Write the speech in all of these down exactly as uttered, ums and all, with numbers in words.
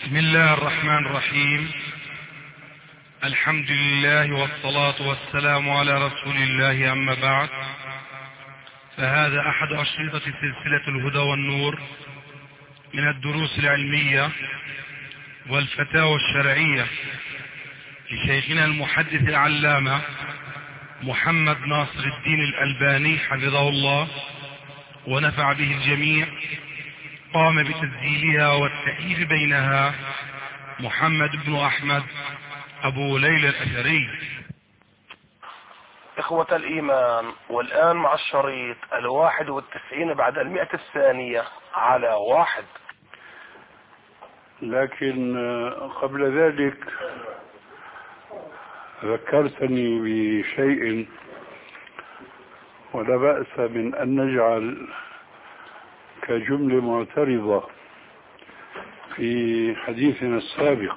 بسم الله الرحمن الرحيم. الحمد لله والصلاة والسلام على رسول الله، أما بعد، فهذا أحد أشرطة سلسلة الهدى والنور من الدروس العلمية والفتاوى الشرعية لشيخنا المحدث العلامة محمد ناصر الدين الألباني حفظه الله ونفع به الجميع. قام بتسجيلها والتأليف بينها محمد بن أحمد أبو ليلى الأثري. إخوة الإيمان، والآن مع الشريط الواحد والتسعين بعد المئة الثانية على واحد. لكن قبل ذلك ذكرتني بشيء، ولا بأس من أن نجعل كجملة معترضة في حديثنا السابق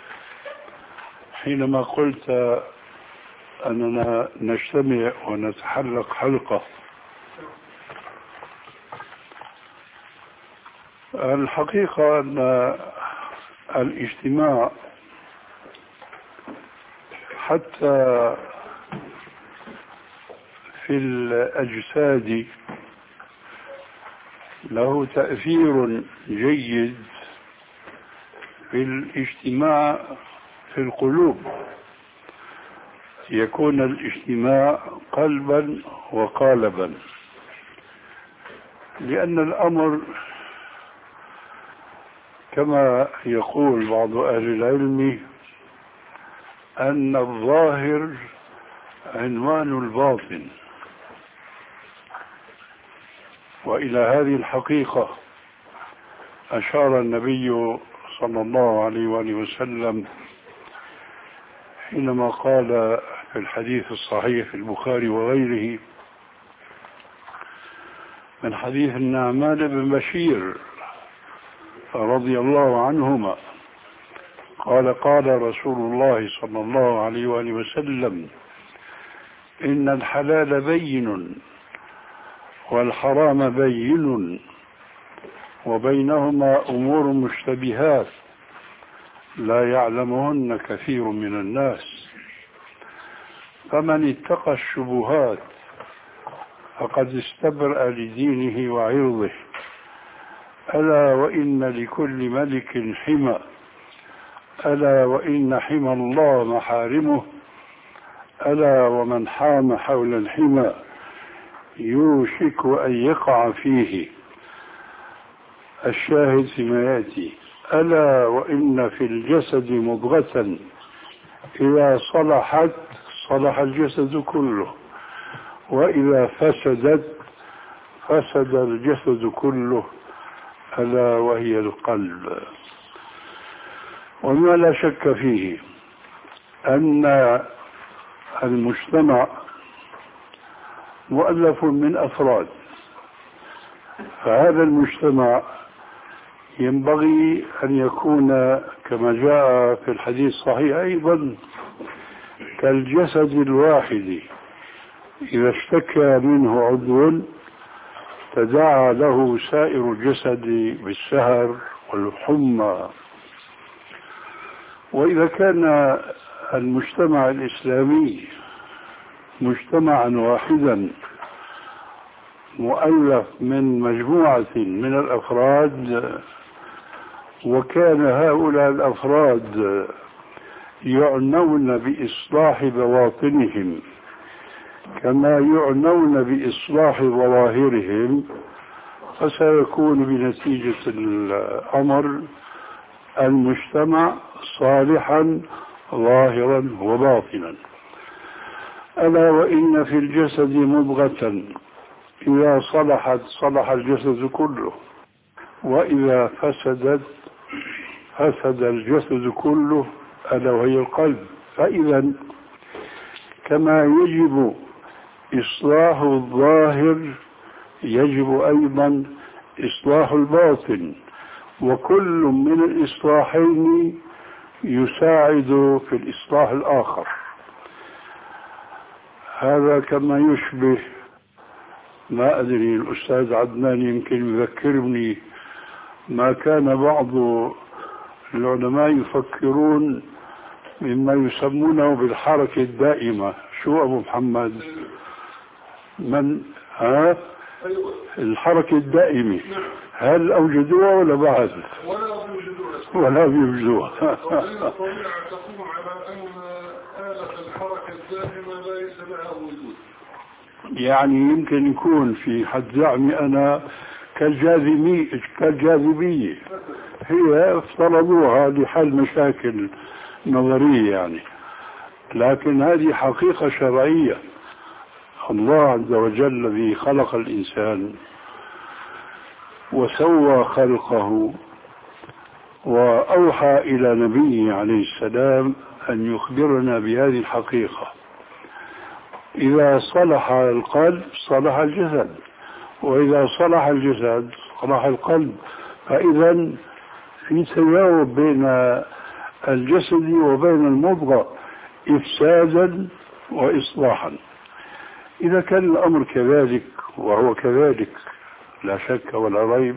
حينما قلت أننا نجتمع ونتحلق حلقة. الحقيقة أن الاجتماع حتى في الأجساد له تأثير جيد في الاجتماع في القلوب، يكون الاجتماع قلبا وقالبا، لأن الأمر كما يقول بعض أهل العلم أن الظاهر عنوان الباطن، وإلى هذه الحقيقة أشار النبي صلى الله عليه وآله وسلم حينما قال في الحديث الصحيح في البخاري وغيره من حديث النعمان بن بشير رضي الله عنهما قال قال رسول الله صلى الله عليه وآله وسلم: إن الحلال بين والحرام بين وبينهما أمور مشتبهات لا يعلمهن كثير من الناس، فمن اتقى الشبهات فقد استبرأ لدينه وعرضه. ألا وإن لكل ملك حمى، ألا وإن حمى الله محارمه، ألا ومن حام حول الحمى يوشك أن يقع فيه. الشاهد فيما يأتي: ألا وإن في الجسد مضغة إذا صلحت صلح الجسد كله، وإذا فسدت فسد الجسد كله، ألا وهي القلب. وما لا شك فيه أن المجتمع مؤلف من أفراد، فهذا المجتمع ينبغي أن يكون كما جاء في الحديث الصحيح أيضا كالجسد الواحد، إذا اشتكى منه عضو تداعى له سائر الجسد بالسهر والحمى. وإذا كان المجتمع الإسلامي مجتمعا واحدا مؤلف من مجموعة من الأفراد، وكان هؤلاء الأفراد يعنون بإصلاح بواطنهم كما يعنون بإصلاح ظواهرهم، فسيكون بنتيجة الأمر المجتمع صالحا ظاهرا وباطنا. ألا وإن في الجسد مضغة إذا صلحت صلح الجسد كله، وإذا فسدت فسد الجسد كله، ألا وهي القلب. فإذا كما يجب إصلاح الظاهر يجب أيضا إصلاح الباطن، وكل من الإصلاحين يساعد في الإصلاح الآخر. هذا كما يشبه، ما أدري الأستاذ عدنان يمكن يذكرني، ما كان بعض العلماء يفكرون مما يسمونه بالحركة الدائمة. شو أبو محمد؟ من ها؟ الحركة الدائمة هل أوجدوها ولا بعد؟ ولا بيوجدوها. الطبيعة تقوم على أن آلة الحركة الدائمة ليس لها وجود. يعني يمكن يكون في حد زعمي أنا كالجاذبية كالجاذبية هي افترضوها لحل مشاكل نظرية يعني، لكن هذه حقيقة شرعية. الله عز وجل الذي خلق الإنسان وسوى خلقه وأوحى إلى نبيه عليه السلام أن يخبرنا بهذه الحقيقة. إذا صلح القلب صلح الجسد، وإذا صلح الجسد صلح القلب. فإذا في تجاوب بين الجسد وبين المضغة إفسادا وإصلاحا. إذا كان الأمر كذلك، وهو كذلك لا شك ولا ريب،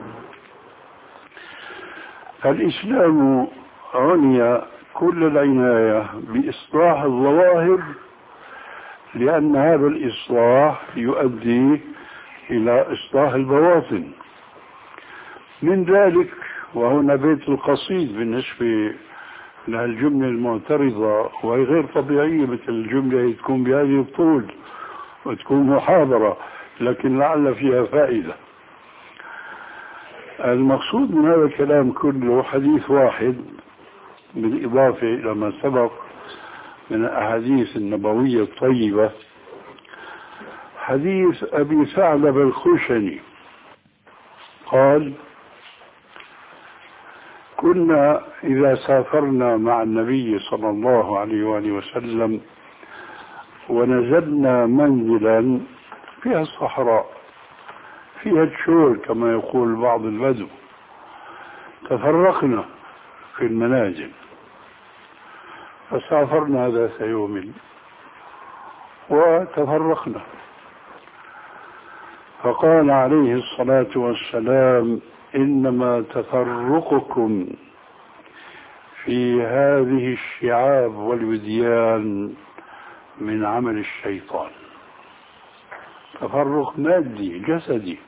الإسلام عني كل العناية بإصلاح الظواهر، لأن هذا الإصلاح يؤدي إلى إصلاح البواطن. من ذلك، وهنا بيت القصيد بالنسبة للجملة المعترضة، وهي غير طبيعية مثل الجملة تكون بهذه الطول وتكون محاضرة، لكن لعل فيها فائدة. المقصود من هذا الكلام كله حديث واحد بالإضافة إلى ما سبق من الأحاديث النبوية الطيبة، حديث أبي ثعلبة الخشني قال: كنا إذا سافرنا مع النبي صلى الله عليه وآله وسلم ونزلنا منزلا فيها الصحراء فيها الشور كما يقول بعض البدو، تفرقنا في المنازل، فسافرنا ذات يوم وتفرقنا، فقال عليه الصلاة والسلام: إنما تفرقكم في هذه الشعاب والوديان من عمل الشيطان. تفرق مادي جسدي.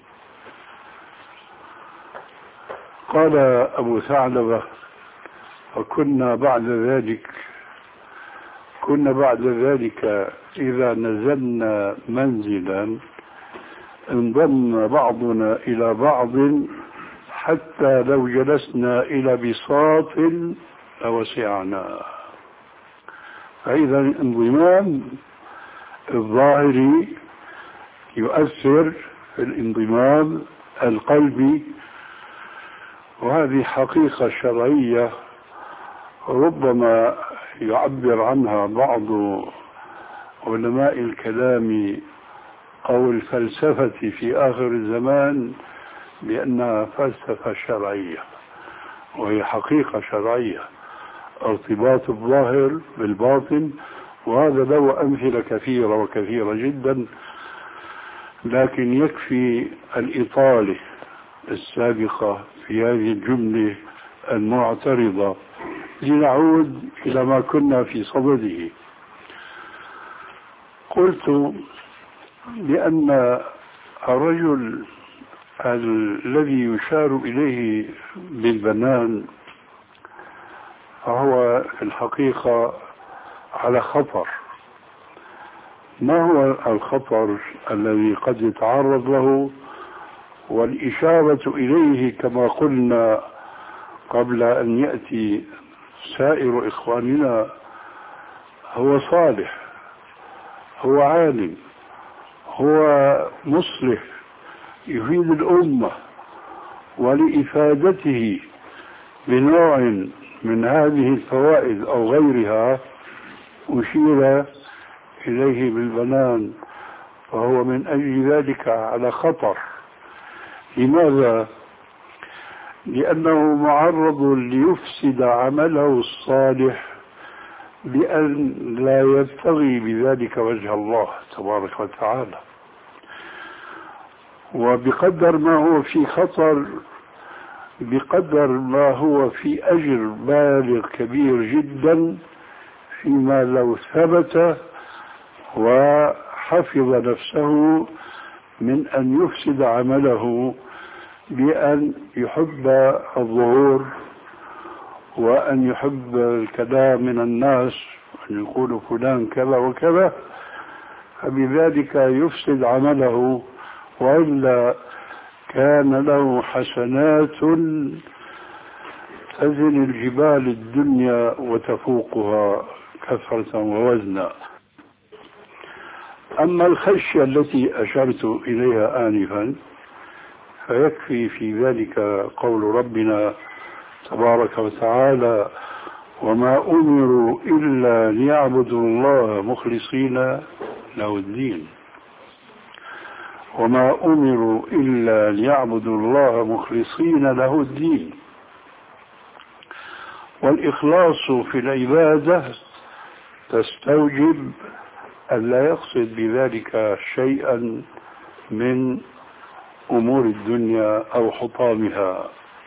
قال أبو ثعلبة: وكنا بعد ذلك كنا بعد ذلك إذا نزلنا منزلا انضم بعضنا إلى بعض حتى لو جلسنا إلى بساط لوسعنا. فإذا الانضمام الظاهري يؤثر في الانضمام القلبي، وهذه حقيقة شرعية ربما يعبر عنها بعض علماء الكلام أو الفلسفة في آخر الزمان بأنها فلسفة شرعية، وهي حقيقة شرعية، ارتباط الظاهر بالباطن. وهذا له أمثلة كثيرة وكثيرة جدا، لكن يكفي الإطالة السابقة في هذه الجملة المعترضة لنعود إلى ما كنا في صدده. قلت بأن الرجل الذي يشار إليه بالبنان فهو في الحقيقة على خطر. ما هو الخطر الذي قد يتعرض له؟ والإشارة إليه كما قلنا قبل أن يأتي سائر إخواننا، هو صالح، هو عالم، هو مصلح يفيد الأمة، ولإفادته بنوع من هذه الفوائد أو غيرها أشير إليه بالبنان، فهو من أجل ذلك على خطر. لماذا؟ لأنه معرض ليفسد عمله الصالح بأن لا يبتغي بذلك وجه الله تبارك بقدر ما هو في أجر بالغ كبير جدا فيما لو ثبت وحفظ نفسه من أن يفسد عمله بأن يحب الظهور وأن يحب الكلام من الناس وأن يقول فلان كذا وكذا، فبذلك يفسد عمله، وإلا كان له حسنات تزن الجبال الدنيا وتفوقها كثرة ووزنا. أما الخشية التي أشرت إليها آنفا فيكفي في ذلك قول ربنا تبارك وتعالى: وما أمروا إلا ليعبدوا الله مخلصين له الدين. وما أمروا إلا ليعبدوا الله مخلصين له الدين. والإخلاص في العبادة تستوجب أن لا يقصد بذلك شيئا من أمور الدنيا أو حطامها.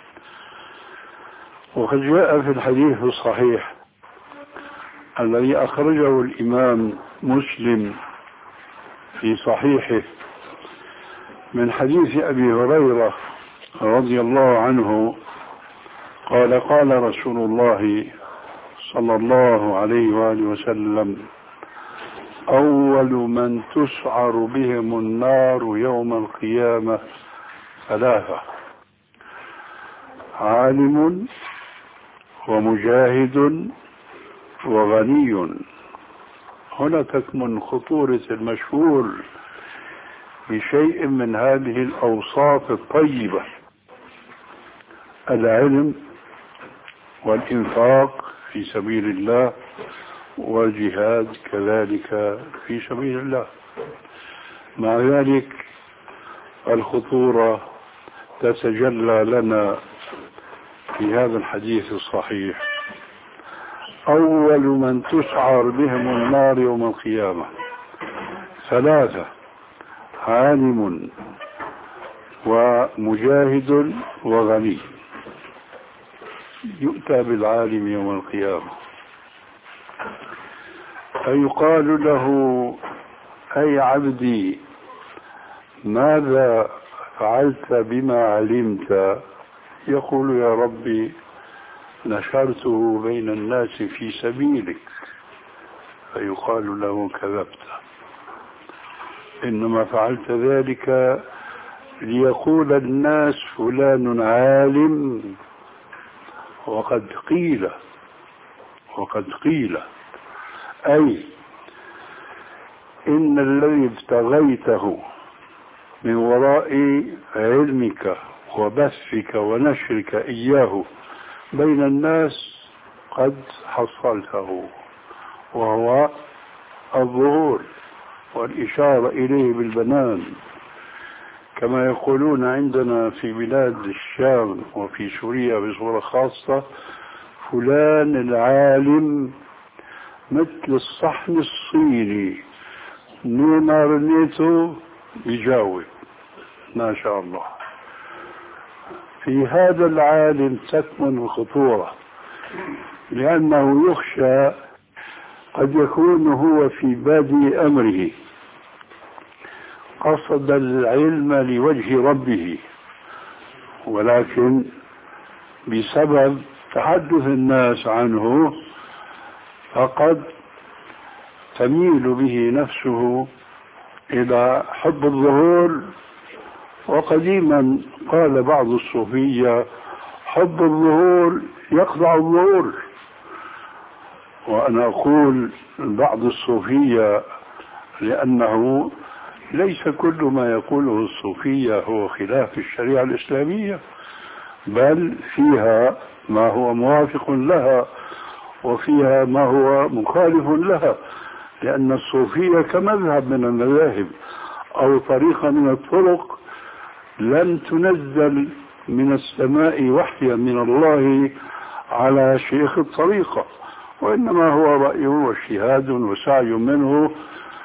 وقد جاء في الحديث الصحيح الذي أخرجه الإمام مسلم في صحيحه من حديث أبي هريرة رضي الله عنه قال: قال رسول الله صلى الله عليه وآله وسلم: أول من تسعر بهم النار يوم القيامة ثلاثة: عالم ومجاهد وغني. هنا تكمن خطورة المشهور بشيء من هذه الأوصاف الطيبة: العلم والإنفاق في سبيل الله والجهاد كذلك في سبيل الله. مع ذلك الخطورة تتجلى لنا في هذا الحديث الصحيح: أول من تسعر بهم النار يوم القيامة ثلاثة: عالم ومجاهد وغني. يؤتى بالعالم يوم القيامة فيقال له: أي عبدي، ماذا فعلت بما علمت؟ يقول: يا ربي، نشرته بين الناس في سبيلك. فيقال له: كذبت، إنما فعلت ذلك ليقول الناس فلان عالم، وقد قيل وقد قيل أي إن الذي ابتغيته من وراء علمك وبثك ونشرك إياه بين الناس قد حصلته، وهو الظهور والإشارة إليه بالبنان، كما يقولون عندنا في بلاد الشام وفي سوريا بصورة خاصة: فلان العالم مثل الصحن الصيني، نيما رنيته يجاوب ما شاء الله. في هذا العالم تكمن الخطورة، لأنه يخشى قد يكون هو في بادئ أمره قصد العلم لوجه ربه، ولكن بسبب تحدث الناس عنه فقد تميل به نفسه إلى حب الظهور. وقديما قال بعض الصوفية: حب الظهور يقطع الظهور. وأنا أقول بعض الصوفية لأنه ليس كل ما يقوله الصوفية هو خلاف الشريعة الإسلامية، بل فيها ما هو موافق لها وفيها ما هو مخالف لها، لأن الصوفية كمذهب من المذاهب أو طريقة من الطرق لن تنزل من السماء وحيا من الله على شيخ الطريقة، وإنما هو رأيه واجتهاد وسعي منه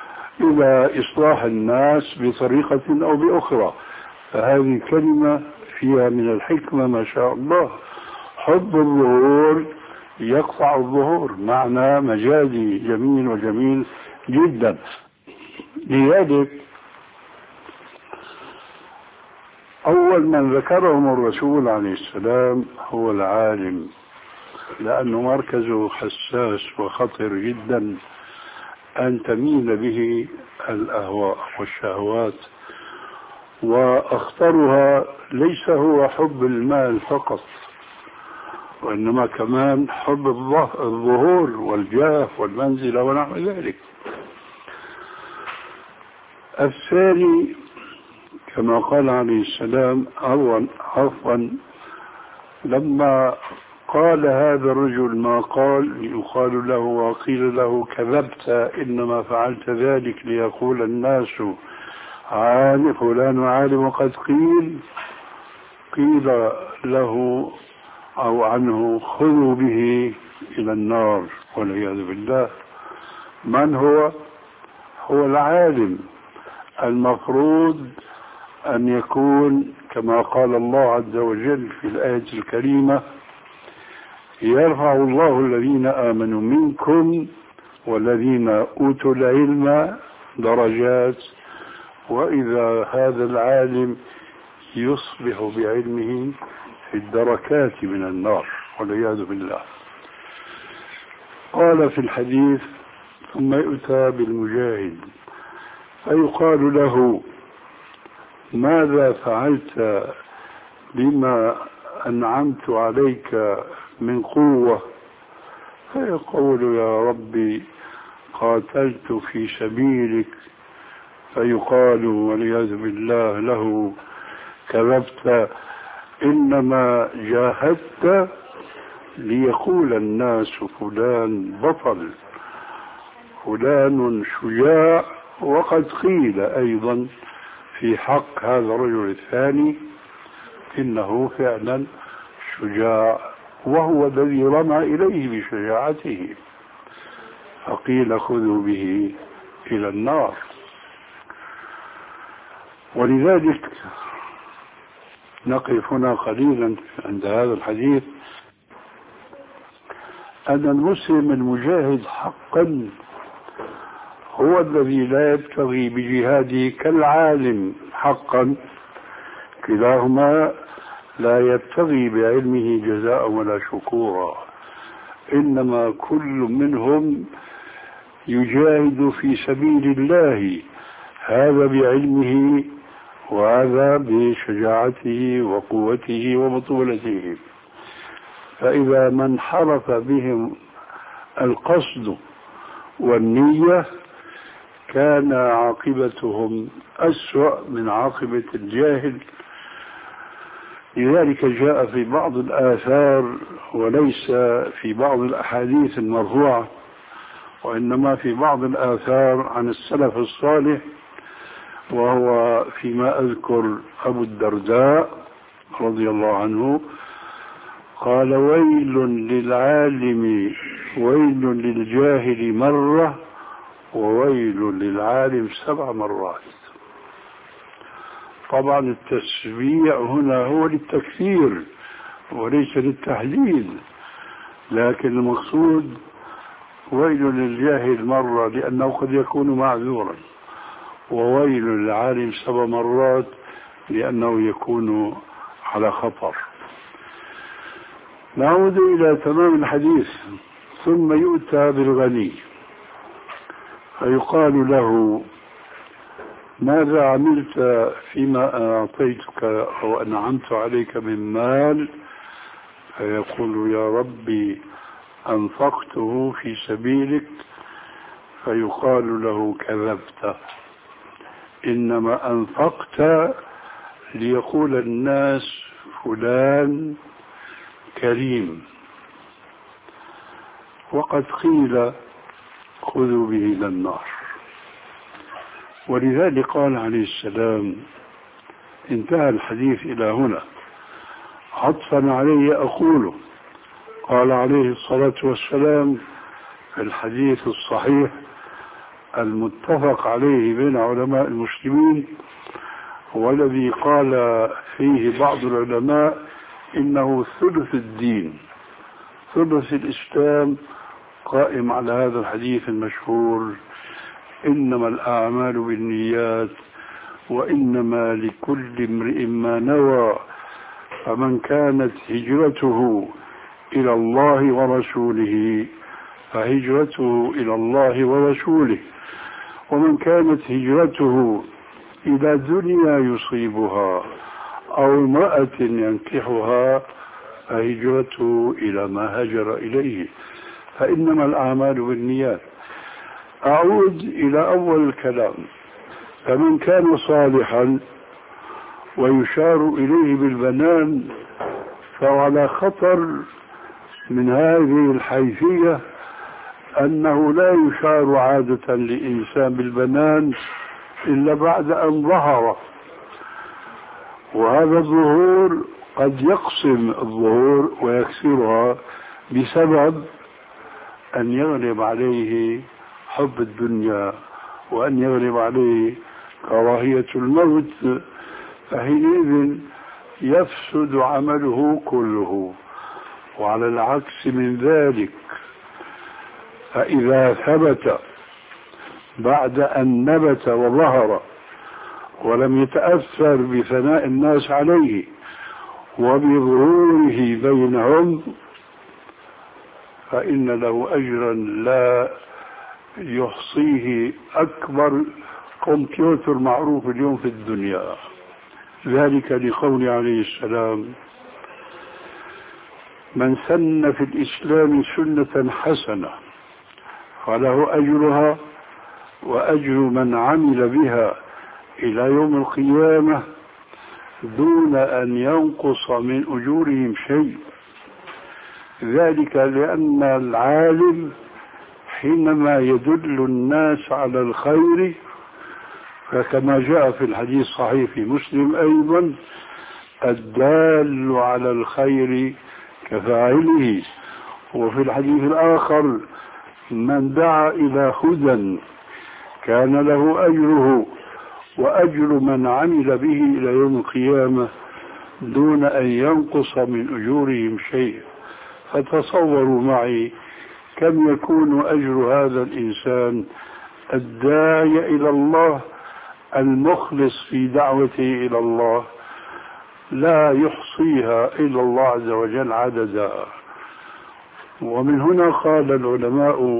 إلى إصلاح الناس بطريقة أو بأخرى. فهذه كلمة فيها من الحكمة ما شاء الله. حب الظهور يقطع الظهور، معنى مجازي جميل وجميل جدا. لذلك أول من ذكرهم الرسول عليه السلام هو العالم، لأنه مركزه حساس وخطر جدا أن تميل به الأهواء والشهوات، وأخطرها ليس هو حب المال فقط، وإنما كمان حب الظهور والجاه والمنزلة ونحو ذلك. الثاني كما قال عليه السلام عفوا لما قال هذا الرجل ما قال يقال له وقيل له كذبت إنما فعلت ذلك ليقول الناس عالم فلان عالم وقد قيل قيل له أو عنه خذوا به إلى النار والعياذ بالله. من هو؟ هو العالم، المفروض أن يكون كما قال الله عز وجل في الآية الكريمة يرفع الله الذين آمنوا منكم والذين أوتوا العلم درجات، وإذا هذا العالم يصبح بعلمه في الدركات من النار والعياذ بالله. قال في الحديث ثم يؤتى بالمجاهد فيقال له ماذا فعلت بما أنعمت عليك من قوة؟ فيقول يا ربي قاتلت في سبيلك، فيقال والعياذ بالله له كذبت إنما جاهدت ليقول الناس فلان بطل فلان شجاع. وقد قيل أيضا في حق هذا الرجل الثاني إنه فعلا شجاع وهو الذي رمى إليه بشجاعته، فقيل خذوا به إلى النار. ولذلك نقف هنا قليلا عند هذا الحديث أن المسلم المجاهد حقا هو الذي لا يبتغي بجهاده كالعالم حقا، كلاهما لا يبتغي بعلمه جزاء ولا شكورا، إنما كل منهم يجاهد في سبيل الله، هذا بعلمه وهذا بشجاعته وقوته وبطولته. فإذا ما انحرف بهم القصد والنية كان عاقبتهم أسوأ من عاقبة الجاهل. لذلك جاء في بعض الآثار وليس في بعض الأحاديث المرفوعة، وإنما في بعض الآثار عن السلف الصالح، وهو فيما أذكر أبو الدرداء رضي الله عنه قال ويل للعالم ويل للجاهل مرة وويل للعالم سبع مرات. طبعا التسبيع هنا هو للتكثير وليس للتحديد، لكن المقصود ويل للجاهل مرة لأنه قد يكون معذورا، وويل للعالم سبع مرات لأنه يكون على خطر. نعود إلى تمام الحديث. ثم يؤتى بالغني فيقال له ماذا عملت فيما أعطيتك أو أنعمت عليك من مال؟ فيقول يا ربي أنفقته في سبيلك، فيقال له كذبت إنما أنفقت ليقول الناس فلان كريم، وقد قيل خذوا به إلى النار. ولذلك قال عليه السلام انتهى الحديث إلى هنا عطفا عليه أقوله. قال عليه الصلاة والسلام في الحديث الصحيح المتفق عليه بين علماء المسلمين والذي قال فيه بعض العلماء إنه ثلث الدين، ثلث الإسلام قائم على هذا الحديث المشهور: إنما الأعمال بالنيات وإنما لكل امرئ ما نوى، فمن كانت هجرته إلى الله ورسوله فهجرته إلى الله ورسوله، ومن كانت هجرته إلى دنيا يصيبها أو امرأة ينكحها فهجرته إلى ما هجر إليه، فإنما الأعمال بالنيات. أعود إلى أول الكلام: فمن كان صالحا ويشار إليه بالبنان فهو على خطر من هذه الحيثية، أنه لا يشار عادة لإنسان بالبنان إلا بعد أن ظهر، وهذا الظهور قد يقسم الظهور ويكسرها بسبب أن يغلب عليه حب الدنيا وأن يغلب عليه كراهية الموت، فحينئذ يفسد عمله كله. وعلى العكس من ذلك، فإذا ثبت بعد أن نبت وظهر ولم يتأثر بثناء الناس عليه وبظهوره بينهم فإن له أجرا لا يحصيه أكبر كمبيوتر معروف اليوم في الدنيا. ذلك لقول عليه السلام: من سن في الإسلام سنة حسنة فله أجرها وأجر من عمل بها إلى يوم القيامة دون أن ينقص من أجورهم شيء. ذلك لأن العالم حينما يدل الناس على الخير، فكما جاء في الحديث الصحيح في مسلم أيضا: الدال على الخير كفاعله. وفي الحديث الآخر: من دعا إلى هدى كان له أجره وأجر من عمل به إلى يوم القيامة دون أن ينقص من أجورهم شيء. فتصوروا معي كم يكون أجر هذا الإنسان الداعي إلى الله المخلص في دعوته إلى الله، لا يحصيها إلا الله عز وجل عددا. ومن هنا قال العلماء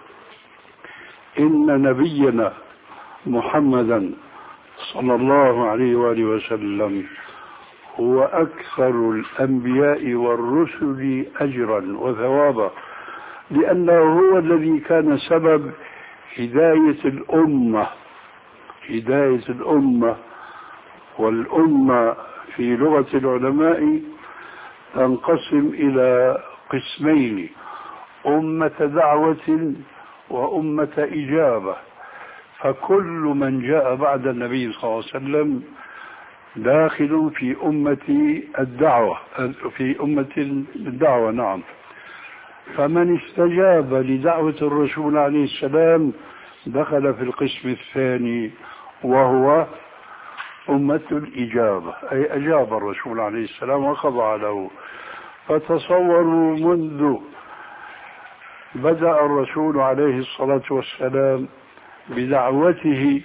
إن نبينا محمدا صلى الله عليه وآله وسلم هو أكثر الأنبياء والرسل أجرا وثوابا، لأنه هو الذي كان سبب هداية الأمة هداية الأمة والأمة في لغة العلماء تنقسم إلى قسمين: أمة دعوة وأمة إجابة. فكل من جاء بعد النبي صلى الله عليه وسلم داخل في أمة الدعوة في أمة الدعوة نعم. فمن استجاب لدعوة الرسول عليه السلام دخل في القسم الثاني وهو أمة الإجابة، أي أجاب الرسول عليه السلام وخضع له. فتصوروا منذ بدأ الرسول عليه الصلاة والسلام بدعوته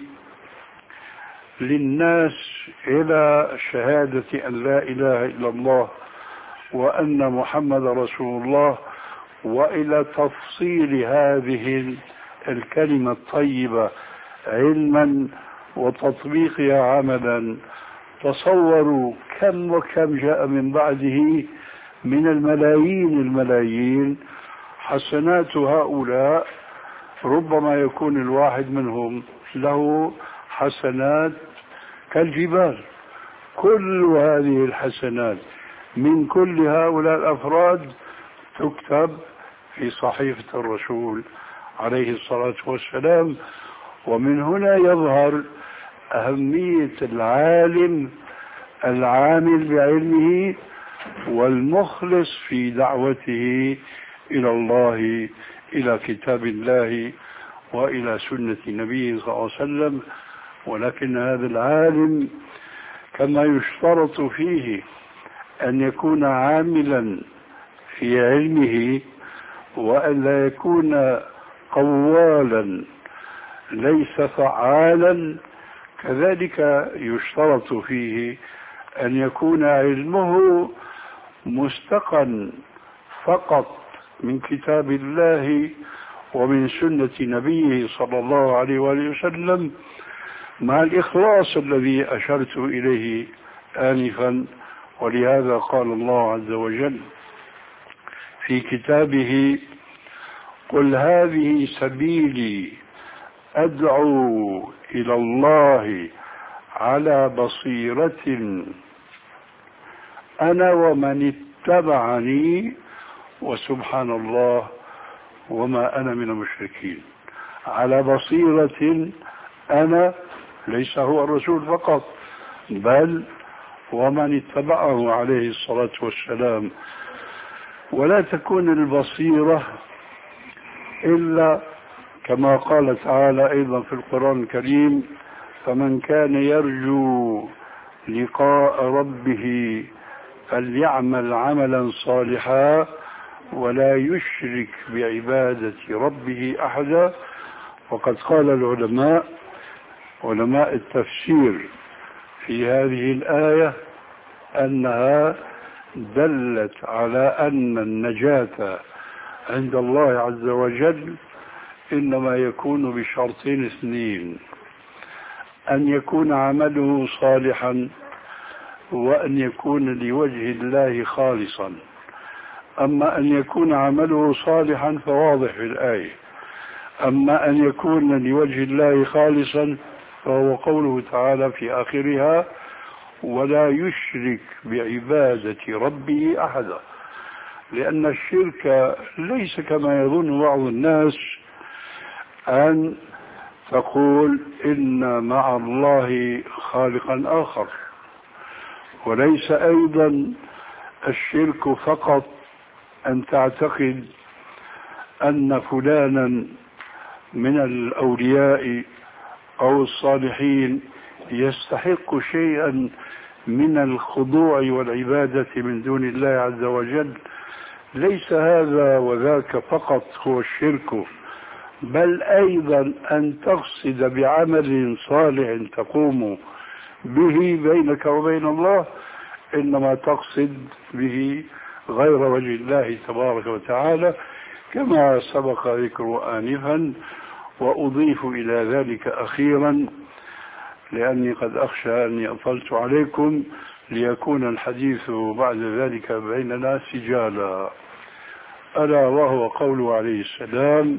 للناس إلى شهادة أن لا إله إلا الله وأن محمد رسول الله، وإلى تفصيل هذه الكلمة الطيبة علما وتطبيقها عملا. تصوروا كم وكم جاء من بعده من الملايين الملايين. حسنات هؤلاء ربما يكون الواحد منهم له حسنات كالجبال. كل هذه الحسنات من كل هؤلاء الأفراد تكتب في صحيفة الرسول عليه الصلاة والسلام. ومن هنا يظهر أهمية العالم العامل بعلمه والمخلص في دعوته إلى الله، إلى كتاب الله وإلى سنة النبي صلى الله عليه وسلم. ولكن هذا العالم كما يشترط فيه أن يكون عاملا في علمه وأن لا يكون قوالا ليس فعالا، كذلك يشترط فيه أن يكون علمه مستقا فقط من كتاب الله ومن سنة نبيه صلى الله عليه وآله وسلم، مع الإخلاص الذي أشرت إليه آنفا. ولهذا قال الله عز وجل في كتابه: قل هذه سبيلي أدعو إلى الله على بصيرة أنا ومن اتبعني وسبحان الله وما أنا من المشركين. على بصيرة أنا، ليس هو الرسول فقط بل ومن اتبعه عليه الصلاة والسلام. ولا تكون البصيرة إلا كما قال تعالى أيضا في القرآن الكريم: فمن كان يرجو لقاء ربه فليعمل عملا صالحا ولا يشرك بعبادة ربه أحدا. وقد قال العلماء علماء التفسير في هذه الآية أنها دلت على أن النجاة عند الله عز وجل إنما يكون بشرطين اثنين: أن يكون عمله صالحا وأن يكون لوجه الله خالصا. أما أن يكون عمله صالحا فواضح في الآية، أما أن يكون لوجه الله خالصا فهو قوله تعالى في آخرها: ولا يشرك بعبادة ربه أحدا. لأن الشرك ليس كما يظن بعض الناس أن تقول إن مع الله خالقا آخر، وليس أيضا الشرك فقط أن تعتقد أن فلانا من الأولياء أو الصالحين يستحق شيئا من الخضوع والعبادة من دون الله عز وجل. ليس هذا وذاك فقط هو الشرك، بل أيضا أن تقصد بعمل صالح تقوم به بينك وبين الله إنما تقصد به غير وجه الله تبارك وتعالى، كما سبق ذكر آنفا. وأضيف إلى ذلك أخيرا، لأني قد أخشى أني أطلت عليكم، ليكون الحديث بعد ذلك بيننا سجالا، ألا وهو قوله عليه السلام: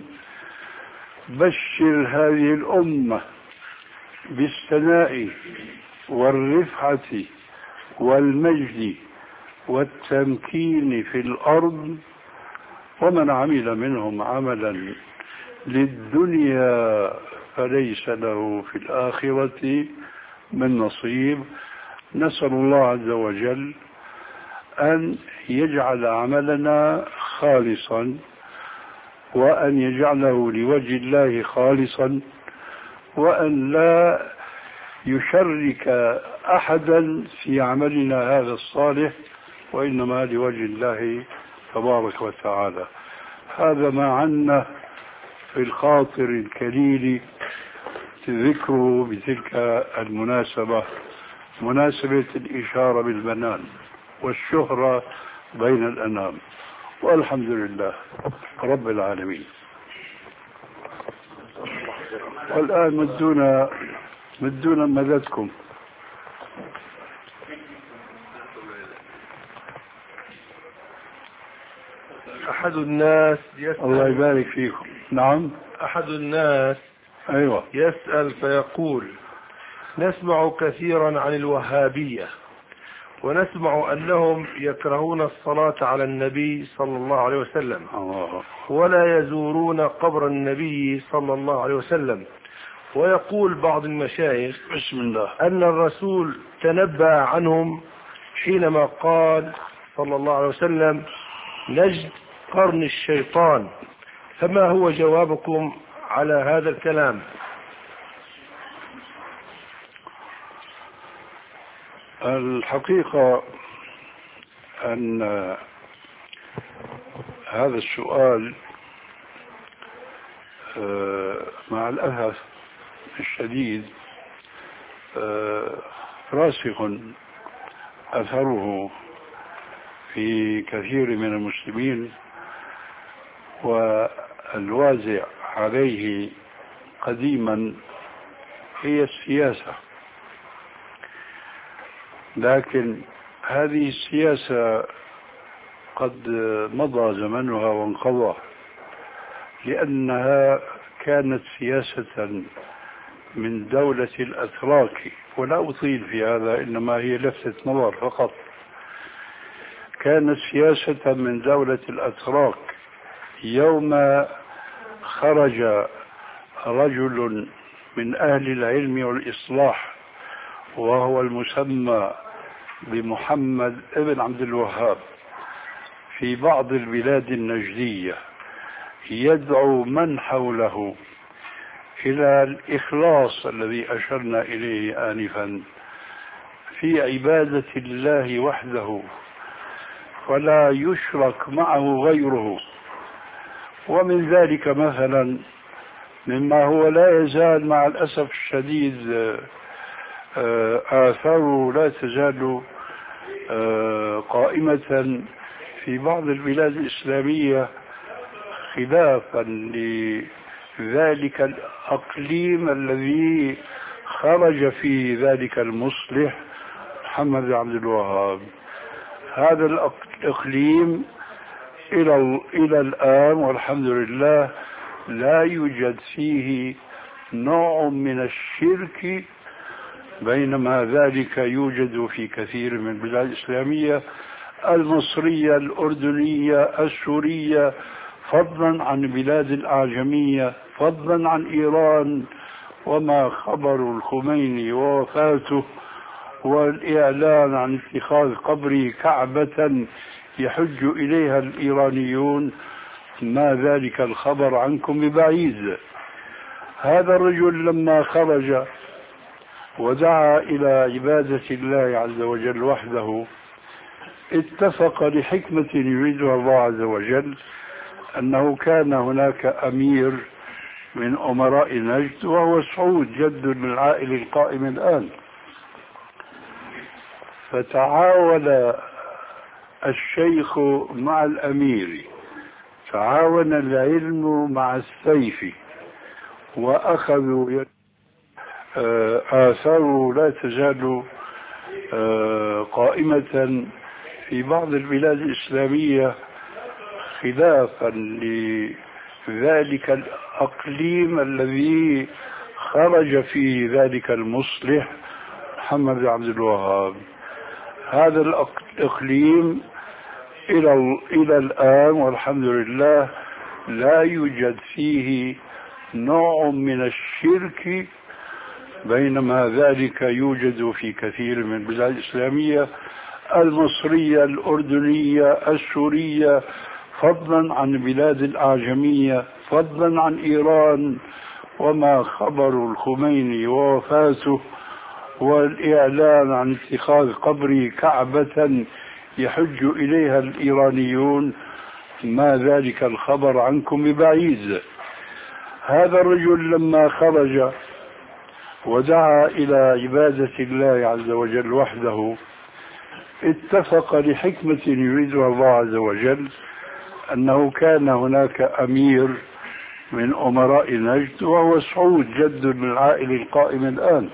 بشر هذه الأمة بالثناء والرفعة والمجد والتمكين في الأرض، ومن عمل منهم عملا للدنيا فليس له في الآخرة من نصيب. نسأل الله عز وجل أن يجعل عملنا خالصا، وأن يجعله لوجه الله خالصا، وأن لا يشرك أحدا في عملنا هذا الصالح، وإنما لوجه الله تبارك وتعالى. هذا ما عنا في الخاطر الكليل ذكره بتلك المناسبة، مناسبة الإشارة بالبنان والشهرة بين الأنام، والحمد لله رب العالمين. والآن مدونا مدونا مددكم. أحد الناس يسأل. الله يبارك فيكم. نعم. أحد الناس أيوة. يسأل فيقول: نسمع كثيرا عن الوهابية، ونسمع أنهم يكرهون الصلاة على النبي صلى الله عليه وسلم، ولا يزورون قبر النبي صلى الله عليه وسلم. ويقول بعض المشايخ بسم الله أن الرسول تنبأ عنهم حينما قال صلى الله عليه وسلم: نجد قرن الشيطان. فما هو جوابكم على هذا الكلام؟ الحقيقة أن هذا السؤال مع الأسف الشديد راسخ أثره في كثير من المسلمين، والوازع عليه قديما هي السياسة. لكن هذه السياسة قد مضى زمنها وانقضى، لأنها كانت سياسة من دولة الأتراك، ولا أطيل في هذا إنما هي لفتة نظر فقط. كانت سياسة من دولة الأتراك يوم خرج رجل من أهل العلم والإصلاح وهو المسمى بمحمد ابن عبد الوهاب في بعض البلاد النجدية، يدعو من حوله إلى الإخلاص الذي أشرنا إليه آنفا في عبادة الله وحده، ولا يشرك معه غيره. ومن ذلك مثلا مما هو لا يزال مع الأسف الشديد آثاره لا تزال قائمة في بعض البلاد الإسلامية، خلافا لذلك الأقليم الذي خرج في ذلك المصلح محمد بن عبد الوهاب. هذا الإقليم إلى إلى الآن والحمد لله لا يوجد فيه نوع من الشرك، بينما ذلك يوجد في كثير من البلاد الإسلامية المصرية الأردنية السورية، فضلا عن البلاد الأعجمية، فضلا عن إيران وما خبر الخميني ووفاته والإعلان عن اتخاذ قبره كعبة يحج إليها الإيرانيون، ما ذلك الخبر عنكم ببعيد. هذا الرجل لما خرج ودعا إلى عبادة الله عز وجل وحده، اتفق لحكمة يريدها الله عز وجل أنه كان هناك أمير من أمراء نجد وهو سعود جد من العائل القائم الآن، فتعاون الشيخ مع الأمير، تعاون العلم مع السيف، وأخذوا آثاره لا تزال قائمة في بعض البلاد الإسلامية، خلافا لذلك الأقليم الذي خرج في ذلك المصلح محمد بن عبد الوهاب. هذا الإقليم إلى إلى الآن والحمد لله لا يوجد فيه نوع من الشرك، بينما ذلك يوجد في كثير من البلاد الإسلامية المصرية الأردنية السورية، فضلا عن البلاد الأعجمية، فضلا عن إيران وما خبر الخميني ووفاته والإعلان عن اتخاذ قبره كعبة يحج إليها الإيرانيون، ما ذلك الخبر عنكم ببعيد. هذا الرجل لما خرج ودعا إلى عبادة الله عز وجل وحده، اتفق لحكمة يريدها الله عز وجل أنه كان هناك أمير من أمراء نجد وهو سعود جد من العائل القائم الآن،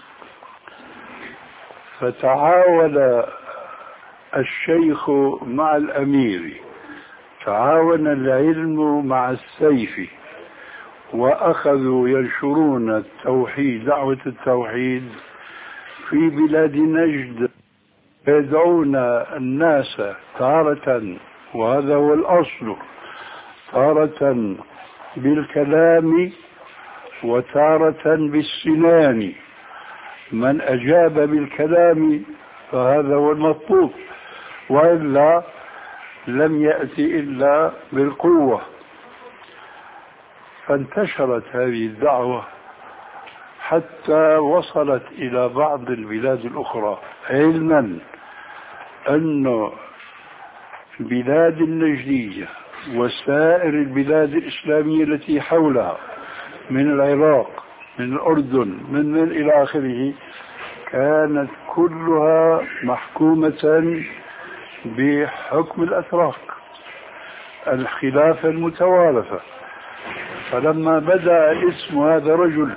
فتعاون الشيخ مع الأمير، تعاون العلم مع السيف، وأخذوا ينشرون التوحيد، دعوة التوحيد في بلاد نجد، يدعون الناس تارة، وهذا هو الأصل، تارة بالكلام وتارة بالسنان. من أجاب بالكلام فهذا هو المطلوب، وإلا لم يأتي إلا بالقوة. فانتشرت هذه الدعوة حتى وصلت إلى بعض البلاد الأخرى، علما أن البلاد النجدية وسائر البلاد الإسلامية التي حولها من العراق من الأردن من من إلى آخره كانت كلها محكومة بحكم الأتراك، الخلافة المتوارثة. فلما بدأ اسم هذا الرجل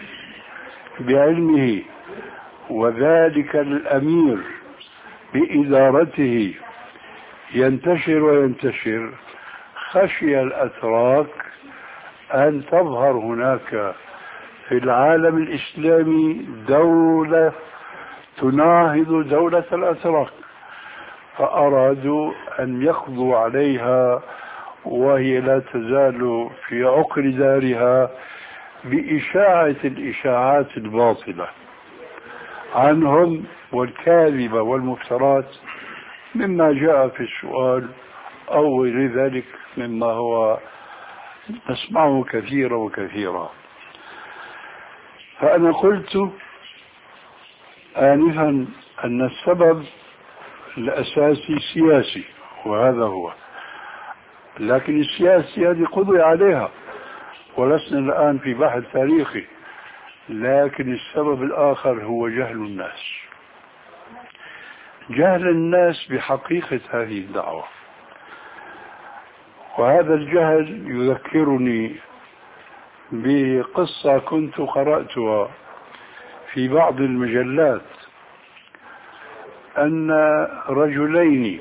بعلمه وذلك الأمير بإدارته ينتشر وينتشر، خشي الأتراك أن تظهر هناك في العالم الإسلامي دولة تناهض دولة الأتراك، فأرادوا أن يقضوا عليها وهي لا تزال في عقر دارها بإشاعة الإشاعات الباطلة عنهم والكاذبة والمفترات مما جاء في السؤال أو غير ذلك مما هو نسمعه كثيرا وكثيرا. فأنا قلت آنفا أن السبب الأساسي سياسي، وهذا هو، لكن السياسة هذه قضي عليها ولسنا الآن في بحث تاريخي، لكن السبب الآخر هو جهل الناس، جهل الناس بحقيقة هذه الدعوة. وهذا الجهل يذكرني بقصة كنت قرأتها في بعض المجلات، أن رجلين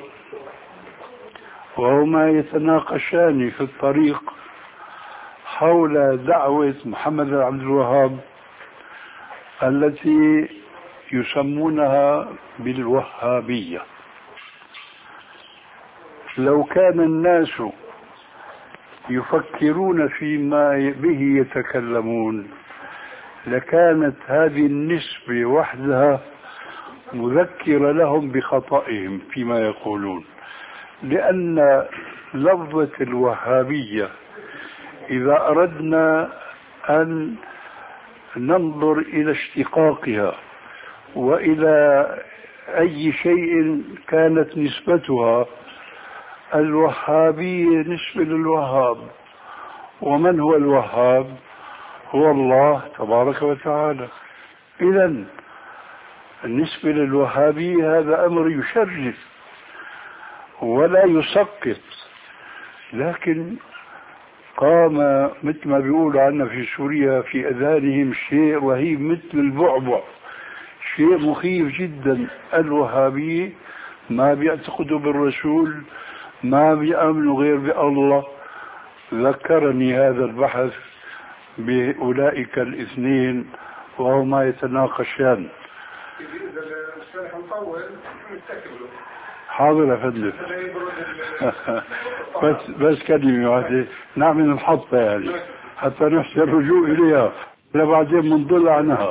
وهما يتناقشان في الطريق حول دعوة محمد بن عبد الوهاب التي يسمونها بالوهابية. لو كان الناس يفكرون فيما به يتكلمون لكانت هذه النسبة وحدها مذكرة لهم بخطئهم فيما يقولون، لأن لفظة الوهابية إذا أردنا أن ننظر إلى اشتقاقها وإلى أي شيء كانت نسبتها، الوهابية نسبة للوهاب. ومن هو الوهاب؟ هو الله تبارك وتعالى. إذن النسبة للوهابية هذا أمر يشرف ولا يسقط، لكن قام مثل ما بيقولوا عنا في سوريا في أذانهم شيء رهيب مثل البعبع، شيء مخيف جدا. الوهابية ما بيعتقدوا بالرسول، ما بيأمنوا غير بالله. ذكرني هذا البحث بأولئك الاثنين وهما يتناقشان. حاضر يا فندم. بس بس كلمة واحدة نعمل المحطة يعني حتى نحسن الرجوع إليها لبعدين منضل عنها.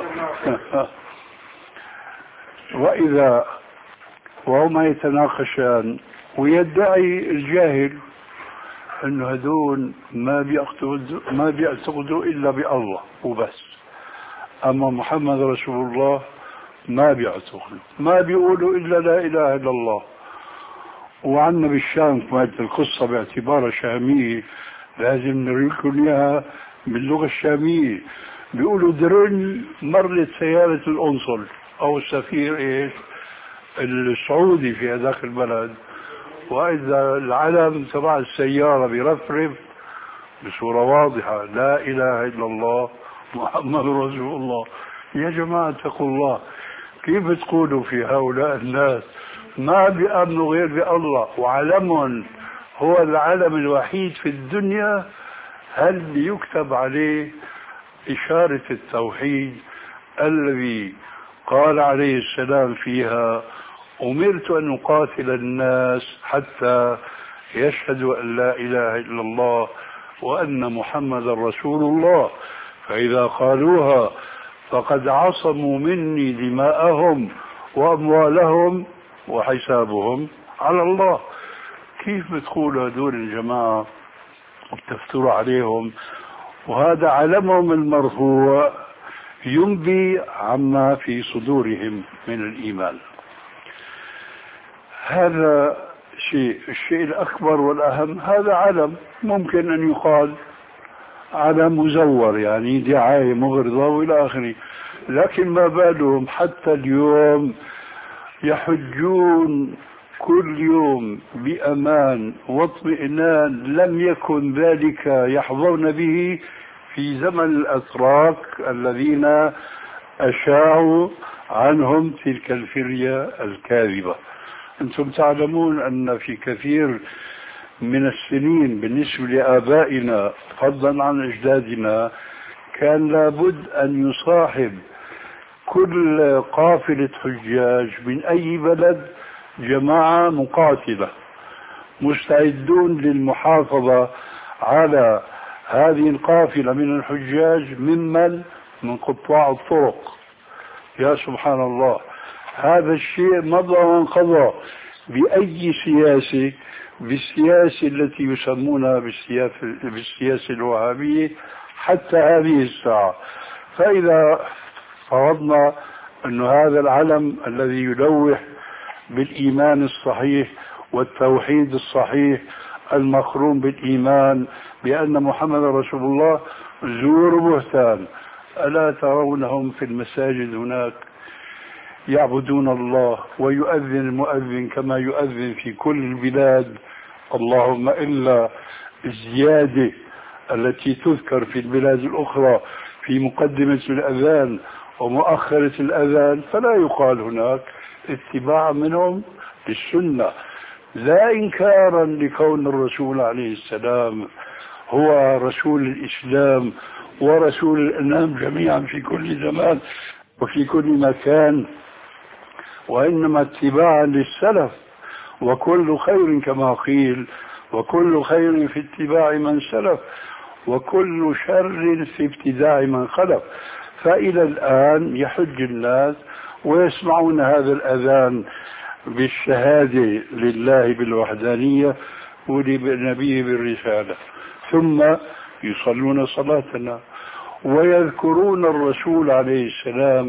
وإذا وهما يتناقشان ويدعي الجاهل أنه هدول ما بيعتقدوا ما بيعتقدوا إلا بالله وبس، أما محمد رسول الله ما بيعتقدوا، ما بيقولوا إلا لا إله إلا الله. وعنا بالشام كانت القصة باعتبارها شامية لازم نريكم إياها باللغة الشامية. بيقولوا درن مرت سيارة القنصل أو السفير إيش السعودي في هذاك البلد، وإذا العلم تبع السيارة برفرف بصورة واضحة لا إله إلا الله محمد رسول الله. يا جماعة اتقوا الله، كيف تقولوا في هؤلاء الناس ما بيأمنوا غير بالله وعلمهم هو العلم الوحيد في الدنيا هل يكتب عليه إشارة التوحيد الذي قال عليه السلام فيها أمرت أن أقاتل الناس حتى يشهدوا أن لا إله إلا الله وأن محمد رسول الله، فإذا قالوها فقد عصموا مني دماءهم وأموالهم وحسابهم على الله. كيف بتقولوا هدول الجماعة وبتفتروا عليهم وهذا علمهم المرفوع ينبي عما في صدورهم من الإيمان. هذا شيء. الشيء الأكبر والأهم هذا علم ممكن أن يقال علم مزور، يعني دعاية مغرضة وإلى آخره، لكن ما بالهم حتى اليوم يحجون كل يوم بأمان واطمئنان لم يكن ذلك يحظون به في زمن الأتراك الذين أشاعوا عنهم تلك الفرية الكاذبة. أنتم تعلمون أن في كثير من السنين بالنسبة لآبائنا فضلا عن أجدادنا كان لابد أن يصاحب كل قافلة حجاج من أي بلد جماعة مقاتلة مستعدون للمحافظة على هذه القافلة من الحجاج ممن من قطاع الطرق. يا سبحان الله، هذا الشيء مضى وانقضى بأي سياسة، بالسياسة التي يسمونها بالسياسة الوهابية حتى هذه الساعة. فإذا فرضنا أن هذا العلم الذي يلوح بالإيمان الصحيح والتوحيد الصحيح المخروم بالإيمان بأن محمد رسول الله زور بهتان، ألا ترونهم في المساجد هناك يعبدون الله ويؤذن المؤذن كما يؤذن في كل البلاد، اللهم إلا الزيادة التي تذكر في البلاد الأخرى في مقدمة الأذان ومؤخرة الأذان، فلا يقال هناك اتباعا منهم للسنة، لا إنكارا لكون الرسول عليه السلام هو رسول الإسلام ورسول الأنام جميعا في كل زمان وفي كل مكان، وإنما اتباعا للسلف، وكل خير كما قيل وكل خير في اتباع من سلف وكل شر في ابتداع من خلف. فإلى الآن يحج الناس ويسمعون هذا الأذان بالشهادة لله بالوحدانية ولنبيه بالرسالة، ثم يصلون صلاتنا ويذكرون الرسول عليه السلام،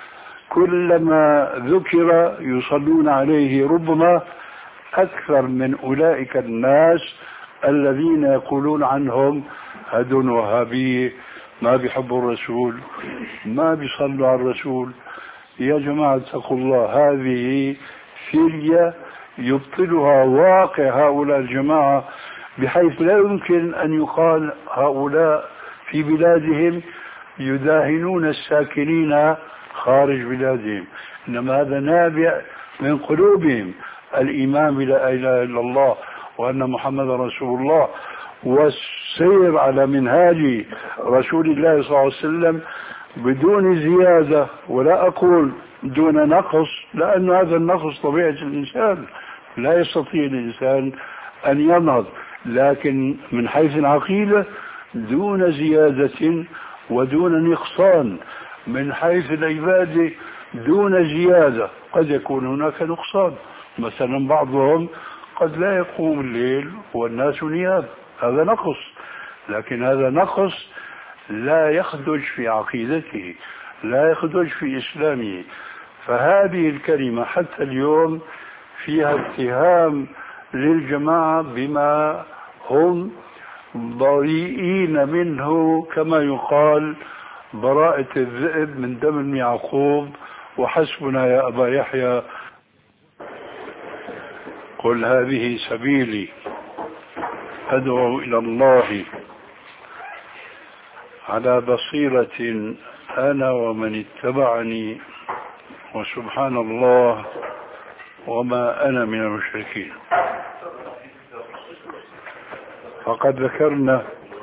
كلما ذكر يصلون عليه ربما أكثر من أولئك الناس الذين يقولون عنهم هدون وهابية، ما بيحبوا الرسول، ما بيصلوا على الرسول. يا جماعة اتقوا الله، هذه فرية يبطلها واقع هؤلاء الجماعة، بحيث لا يمكن أن يقال هؤلاء في بلادهم يداهنون الساكنين خارج بلادهم، إنما هذا نابع من قلوبهم الإيمان بلا إله إلا الله وأن محمد رسول الله والسير على منهاج رسول الله صلى الله عليه وسلم بدون زيادة، ولا أقول دون نقص، لأن هذا النقص طبيعة الإنسان، لا يستطيع الإنسان أن ينهض، لكن من حيث العقيدة دون زيادة ودون نقصان، من حيث العبادة دون زيادة. قد يكون هناك نقصان، مثلا بعضهم قد لا يقوم الليل والناس نيام، هذا نقص، لكن هذا نقص لا يخدج في عقيدته، لا يخدج في إسلامه. فهذه الكلمة حتى اليوم فيها اتهام للجماعة بما هم بريئين منه، كما يقال براءة الذئب من دم ابن يعقوب، وحسبنا يا أبا يحيى. قل هذه سبيلي أدعو إلى الله على بصيرة أنا ومن اتبعني وسبحان الله وما أنا من المشركين. فقد ذكرنا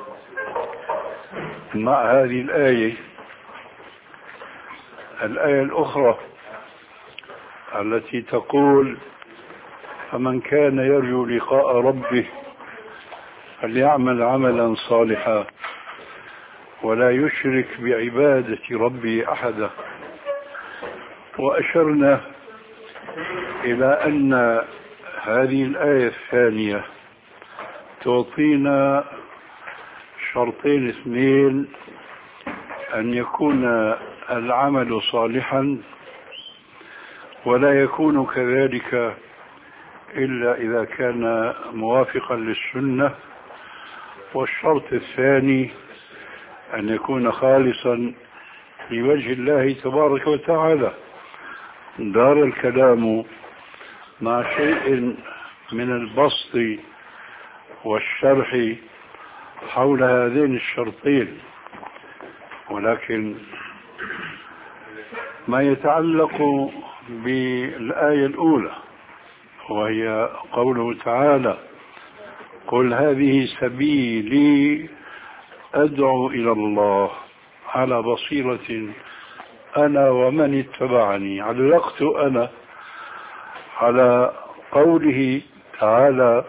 مع هذه الآية الآية الأخرى التي تقول فمن كان يرجو لقاء ربه فليعمل عملا صالحا ولا يشرك بعبادة ربه أحدا. وأشرنا إلى أن هذه الآية الثانية تعطينا شرطين اثنين أن يكون العمل صالحا، ولا يكون كذلك إلا إذا كان موافقا للسنة. والشرط الثاني أن يكون خالصا لوجه الله تبارك وتعالى. دار الكلام مع شيء من البسط والشرح حول هذين الشرطين، ولكن ما يتعلق بالآية الأولى وهي قوله تعالى: قل هذه سبيلي أدعو إلى الله على بصيرة أنا ومن اتبعني. علقت أنا على قوله تعالى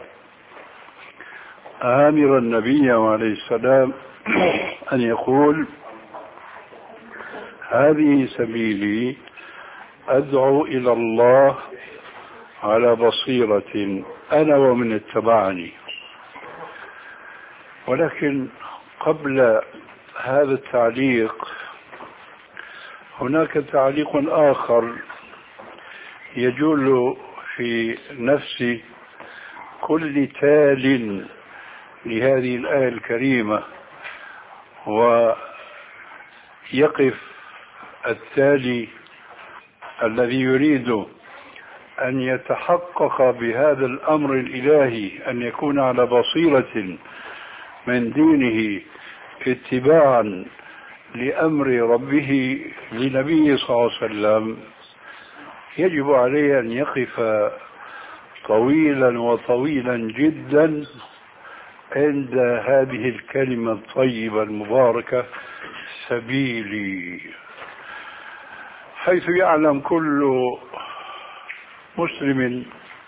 آمر النبي عليه السلام أن يقول: هذه سبيلي أدعو إلى الله على بصيرة أنا ومن اتبعني. ولكن قبل هذا التعليق هناك تعليق آخر يجول في نفس كل تال لهذه الآية الكريمة، ويقف التالي الذي يريد أن يتحقق بهذا الأمر الإلهي، أن يكون على بصيرة من دينه اتباعا لأمر ربه لنبيه صلى الله عليه وسلم، يجب عليه أن يقف طويلا وطويلا جدا عند هذه الكلمة الطيبة المباركة سبيلي، حيث يعلم كل مسلم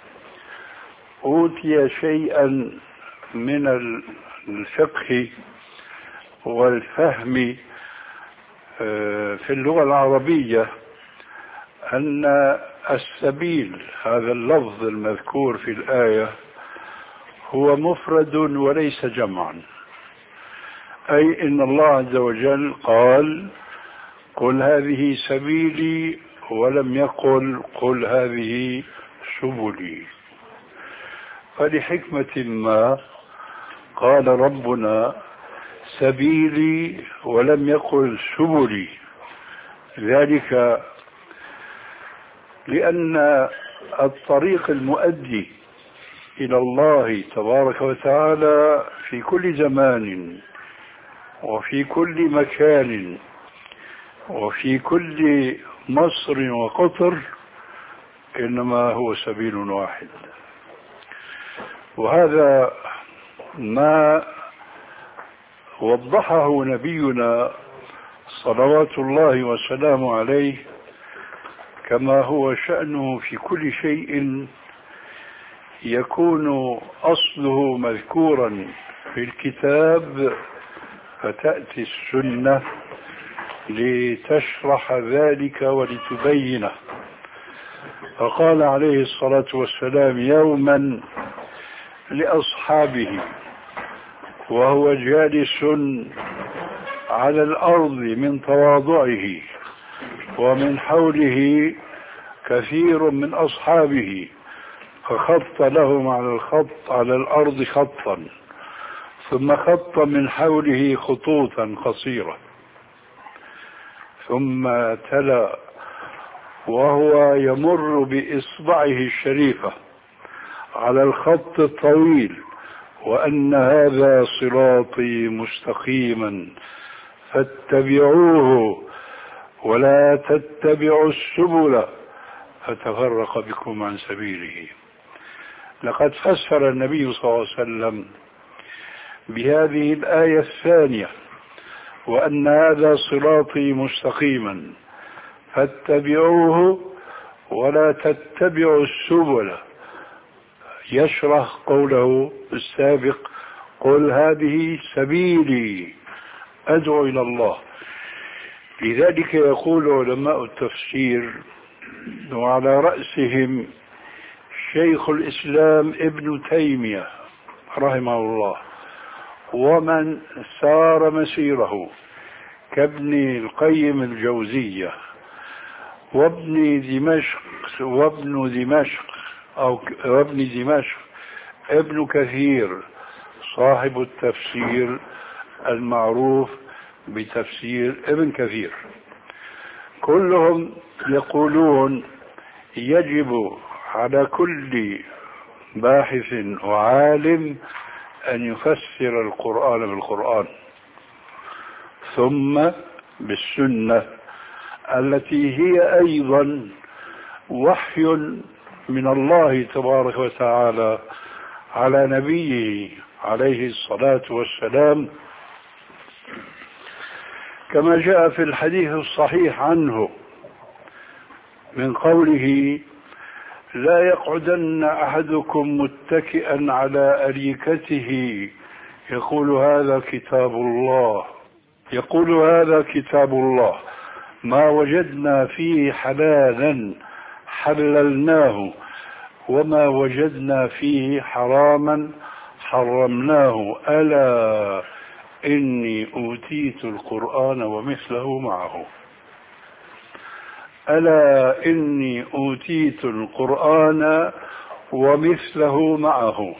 أوتي شيئا من الفقه والفهم في اللغة العربية أن السبيل هذا اللفظ المذكور في الآية هو مفرد وليس جمعا، أي إن الله عز وجل قال: قل هذه سبيلي، ولم يقل قل هذه سبلي. فلحكمة ما قال ربنا سبيلي ولم يقل سبلي، ذلك لأن الطريق المؤدي إلى الله تبارك وتعالى في كل زمان وفي كل مكان وفي كل مصر وقطر إنما هو سبيل واحد. وهذا ما وضحه نبينا صلوات الله وسلامه عليه، كما هو شأنه في كل شيء يكون أصله مذكورا في الكتاب فتأتي السنة لتشرح ذلك ولتبينه. فقال عليه الصلاة والسلام يوما لأصحابه وهو جالس على الأرض من تواضعه ومن حوله كثير من أصحابه، فخط لهم على الخط على الأرض خطا، ثم خط من حوله خطوطا قصيرة، ثم تلا وهو يمر بإصبعه الشريفة على الخط الطويل: وأن هذا صراطي مستقيما فاتبعوه ولا تتبعوا السبل فتفرق بكم عن سبيله. لقد فسر النبي صلى الله عليه وسلم بهذه الآية الثانية: وأن هذا صراطي مستقيما فاتبعوه ولا تتبعوا السبل، يشرح قوله السابق: قل هذه سبيلي أدعو إلى الله. لذلك يقول علماء التفسير وعلى رأسهم شيخ الإسلام ابن تيمية رحمه الله ومن سار مسيره: كابن القيم الجوزية وابن دمشق وابن دمشق أو وابن دمشق ابن كثير صاحب التفسير المعروف بتفسير ابن كثير، كلهم يقولون يجب على كل باحث وعالم أن يفسر القرآن بالقرآن ثم بالسنة التي هي أيضا وحي من الله تبارك وتعالى على نبيه عليه الصلاة والسلام، كما جاء في الحديث الصحيح عنه من قوله: لا يقعدن أحدكم متكئا على أريكته يقول هذا كتاب الله يقول هذا كتاب الله ما وجدنا فيه حلالا حللناه وما وجدنا فيه حراما حرمناه ألا إني أوتيت القرآن ومثله معه ألا إني أوتيت القرآن ومثله معه.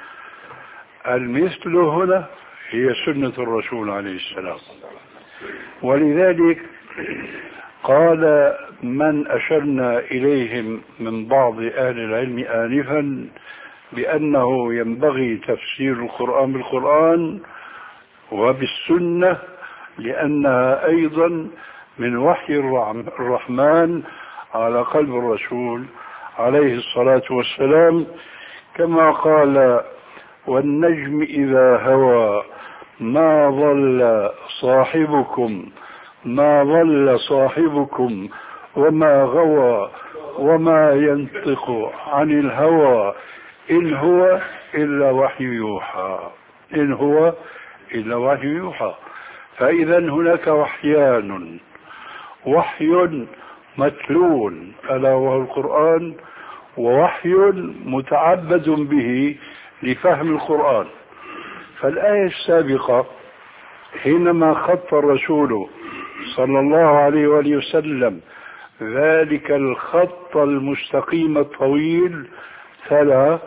المثل هنا هي سنة الرسول عليه السلام، ولذلك قال من أشرنا إليهم من بعض أهل العلم آنفا بأنه ينبغي تفسير القرآن بالقرآن وبالسنة لأنها أيضا من وحي الرحمن على قلب الرسول عليه الصلاة والسلام، كما قال: والنجم إذا هوى ما ضل صاحبكم ما ضل صاحبكم وما غوى وما ينطق عن الهوى إن هو إلا وحي يوحى إن هو إلا وحي يوحى. فإذا هناك وحيان: وحي متلو ألا وهو القرآن، ووحي متعبد به لفهم القرآن. فالآية السابقة حينما خط الرسول صلى الله عليه وآله وسلم ذلك الخط المستقيم الطويل تلا: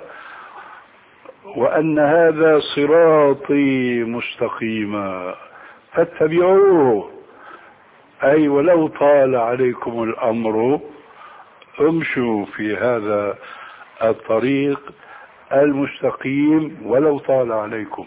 وأن هذا صراطي مستقيما فاتبعوه، أي ولو طال عليكم الأمر امشوا في هذا الطريق المستقيم ولو طال عليكم،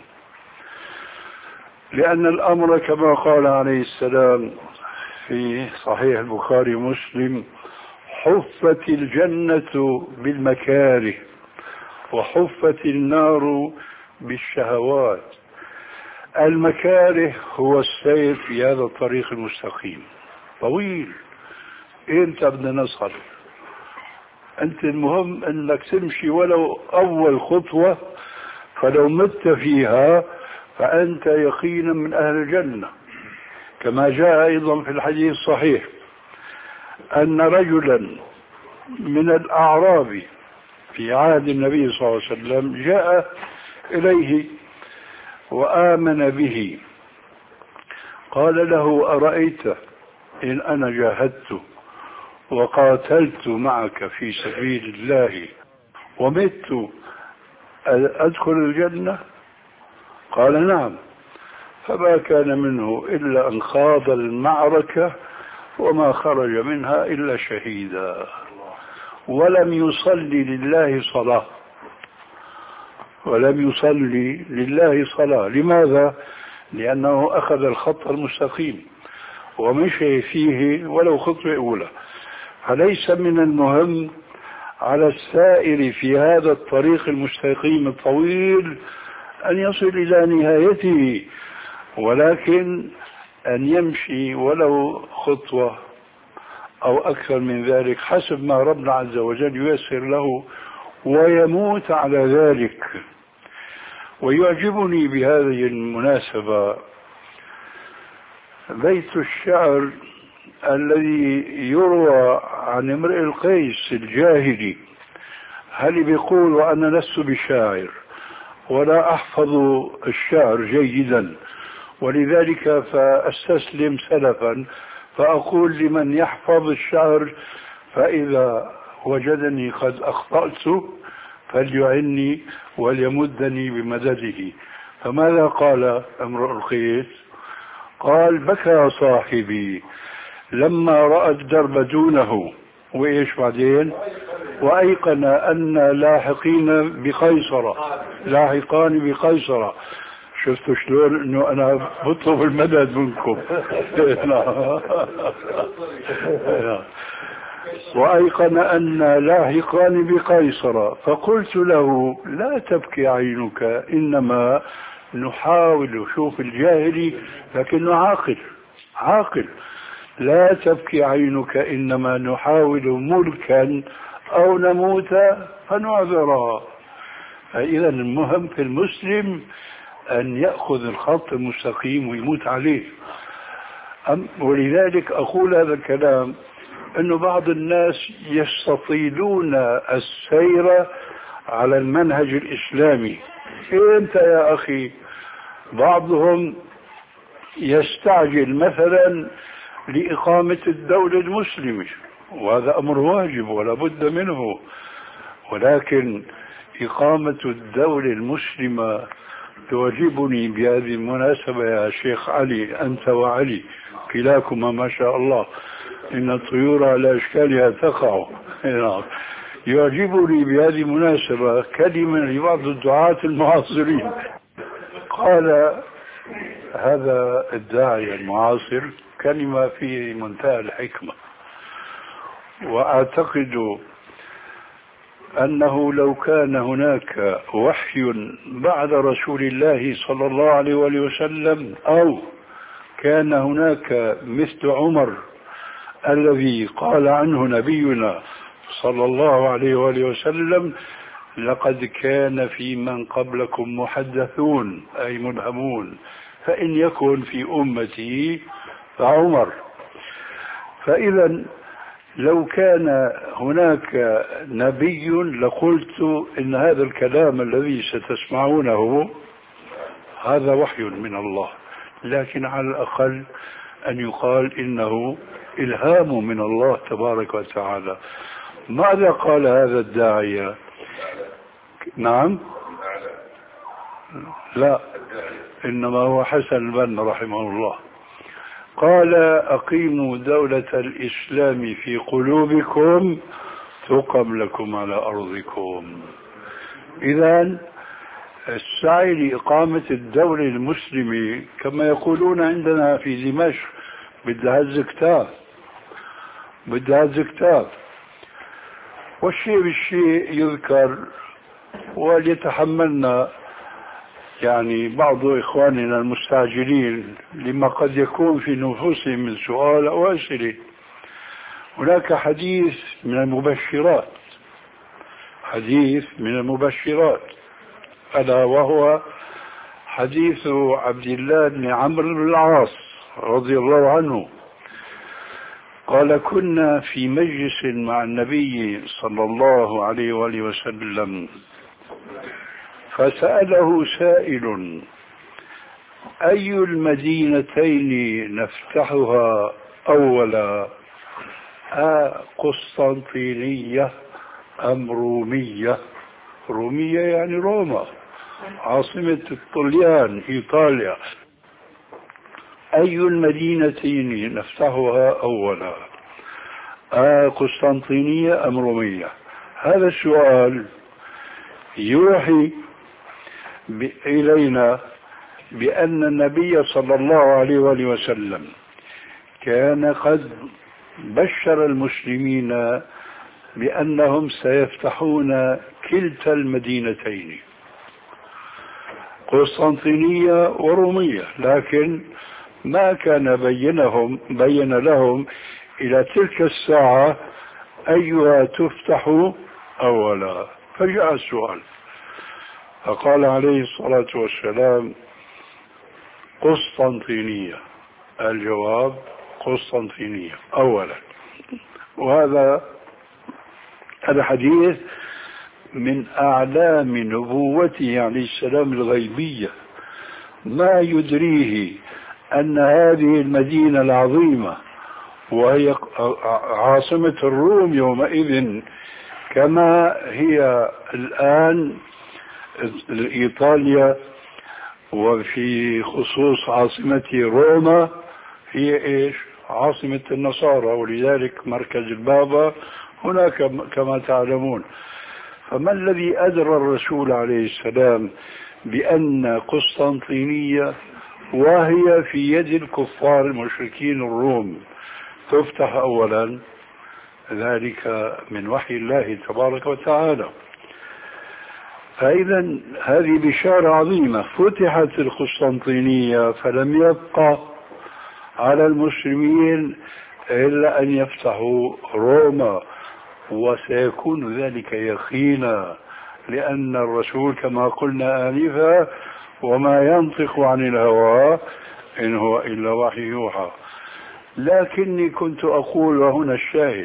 لأن الأمر كما قال عليه السلام في صحيح البخاري ومسلم: حفت الجنة بالمكاره وحفت النار بالشهوات. المكاره هو السير في هذا الطريق المستقيم طويل، انت بدنا نصل، انت المهم انك تمشي ولو اول خطوة، فلو مت فيها فانت يقينا من اهل الجنة، كما جاء ايضا في الحديث الصحيح ان رجلا من الاعراب في عهد النبي صلى الله عليه وسلم جاء اليه وآمن به، قال له: أرأيت إن أنا جاهدت وقاتلت معك في سبيل الله ومت أدخل الجنة؟ قال: نعم. فما كان منه إلا أن خاض المعركة وما خرج منها إلا شهيدا، ولم يصلي لله صلاة ولم يصلي لله صلاة. لماذا؟ لأنه أخذ الخط المستقيم ومشي فيه ولو خطوة أولى. فليس من المهم على السائر في هذا الطريق المستقيم الطويل أن يصل إلى نهايته، ولكن أن يمشي ولو خطوة أو أكثر من ذلك حسب ما ربنا عز وجل ييسر له، ويموت على ذلك. ويعجبني بهذه المناسبة بيت الشعر الذي يروى عن امرئ القيس الجاهلي، هل بيقول: وأنا لست بشاعر ولا أحفظ الشعر جيدا ولذلك فأستسلم سلفا، فأقول لمن يحفظ الشعر: فإذا وجدني قد أخطأت فليعني وليمدني بمدده. فماذا قال امرؤ القيس؟ قال: بكى صاحبي لما رأى الدرب دونه، وإيش بعدين؟ وأيقن أن لاحقين بقيصر لاحقان بقيصر. شفتوا شلون انه انا بطلب المدد منكم؟ وأيقن أن لاحقان بقيصر، فقلت له: لا تبكي عينك، إنما نحاول. شوف الجاهلي لكنه عاقل عاقل. لا تبكي عينك، إنما نحاول ملكا أو نموت فنعذرا. فإذا المهم في المسلم أن يأخذ الخط المستقيم ويموت عليه. ولذلك أقول هذا الكلام، أنه بعض الناس يستطيلون السير على المنهج الإسلامي. أنت يا أخي بعضهم يستعجل مثلا لإقامة الدولة المسلمة، وهذا أمر واجب ولا بد منه، ولكن إقامة الدولة المسلمة تعجبني بهذه المناسبة يا شيخ علي، أنت وعلي كلاكما ما شاء الله، إن الطيور على أشكالها تقع. يعجبني بهذه المناسبة كلمة لبعض الدعاة المعاصرين. قال هذا الداعية المعاصر كلمة في منتهى الحكمة، وأعتقد أنه لو كان هناك وحي بعد رسول الله صلى الله عليه وسلم، أو كان هناك مثل عمر الذي قال عنه نبينا صلى الله عليه وسلم: لقد كان في من قبلكم محدثون، أي ملهمون، فإن يكن في أمتي فعمر. فإذا لو كان هناك نبي لقلت إن هذا الكلام الذي ستسمعونه هذا وحي من الله، لكن على الأقل أن يقال إنه إلهام من الله تبارك وتعالى. ماذا قال هذا الداعية؟ نعم، لا، إنما هو حسن البنا رحمه الله. قال: أقيموا دولة الإسلام في قلوبكم تقم لكم على أرضكم. إذن السعي لإقامة الدولة المسلمة كما يقولون عندنا في دمشق بدها هز كتاب، بدها هز كتاب. والشيء بالشيء يذكر، وليتحملنا يعني بعض إخواننا المستعجلين لما قد يكون في نفوسهم من سؤال أو أسئلة. هناك حديث من المبشرات، حديث من المبشرات، ألا وهو حديث عبد الله بن عمرو بن العاص رضي الله عنه. قال: كنا في مجلس مع النبي صلى الله عليه وآله وسلم، فسأله سائل: أي المدينتين نفتحها أولا، قسطنطينية أم رومية؟ رومية يعني روما، عاصمة الطليان إيطاليا. أي المدينتين نفتحها أولا، قسطنطينية أم رومية؟ هذا السؤال يوحي إلينا بأن النبي صلى الله عليه وآله وسلم كان قد بشر المسلمين بأنهم سيفتحون كلتا المدينتين، قسطنطينية ورومية، لكن ما كان بينهم بين لهم إلى تلك الساعة أيها تفتح أولا. فجاء السؤال، فقال عليه الصلاة والسلام: قسطنطينية. الجواب: قسطنطينية أولا. وهذا الحديث من أعلام نبوته عليه السلام الغيبية، ما يدريه أن هذه المدينة العظيمة وهي عاصمة الروم يومئذ كما هي الآن إيطاليا، وفي خصوص عاصمة روما هي إيش؟ عاصمة النصارى، ولذلك مركز البابا هناك كما تعلمون. فما الذي أدرى الرسول عليه السلام بأن قسطنطينية وهي في يد الكفار المشركين الروم تفتح أولا؟ ذلك من وحي الله تبارك وتعالى. فإذا هذه بشارة عظيمة، فتحت القسطنطينية فلم يبقى على المسلمين إلا أن يفتحوا روما، وسيكون ذلك يقينا، لأن الرسول كما قلنا آنفا وما ينطق عن الهوى إن هو إلا وحي يوحى. لكني كنت أقول، وهنا الشاهد،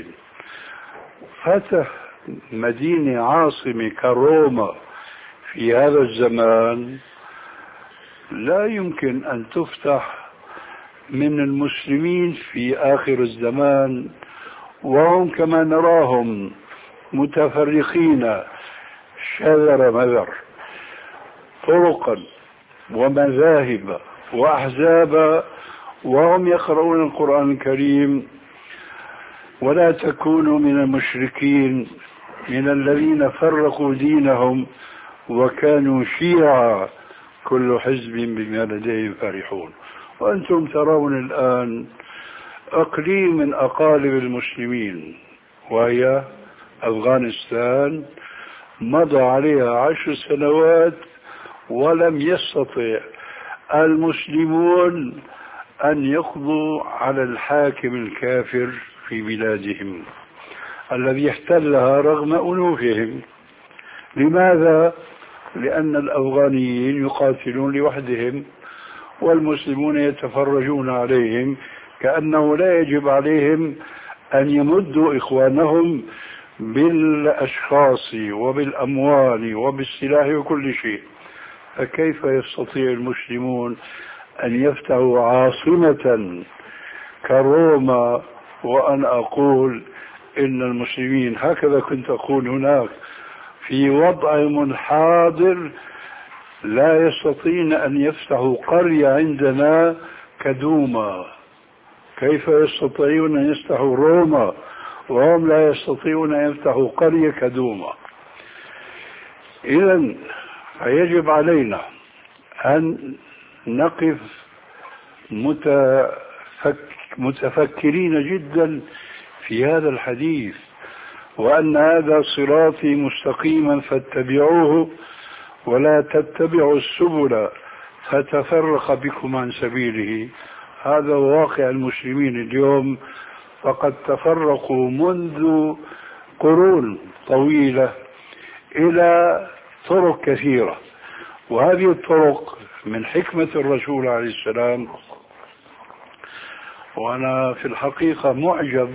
فتح مدينة عاصمة كروما في هذا الزمان لا يمكن أن تفتح من المسلمين في آخر الزمان، وهم كما نراهم متفرقين شذر مذر، طرقا ومذاهب وأحزابا، وهم يقرؤون القرآن الكريم. ولا تكونوا من المشركين من الذين فرقوا دينهم وكانوا شيعا كل حزب بما لديهم فرحون. وأنتم ترون الآن أقليم من أقاليم المسلمين وهي أفغانستان مضى عليها عشر سنوات ولم يستطع المسلمون أن يقضوا على الحاكم الكافر في بلادهم الذي احتلها رغم أنوفهم. لماذا؟ لأن الأفغانيين يقاتلون لوحدهم والمسلمون يتفرجون عليهم، كأنه لا يجب عليهم أن يمدوا إخوانهم بالأشخاص وبالأموال وبالسلاح وكل شيء. فكيف يستطيع المسلمون أن يفتحوا عاصمة كروما وأنا أقول إن المسلمين، هكذا كنت أقول هناك، في وضعهم الحاضر لا يستطيعون أن يفتحوا قرية عندنا كدوما؟ كيف يستطيعون أن يفتحوا روما وهم لا يستطيعون أن يفتحوا قرية كدوما؟ إذن فيجب علينا أن نقف متفك متفكرين جدا في هذا الحديث، وأن هذا صراطي مستقيما فاتبعوه ولا تتبعوا السبل فتفرق بكم عن سبيله. هذا واقع المسلمين اليوم، فقد تفرقوا منذ قرون طويلة إلى طرق كثيرة، وهذه الطرق من حكمة الرسول عليه السلام. وأنا في الحقيقة معجب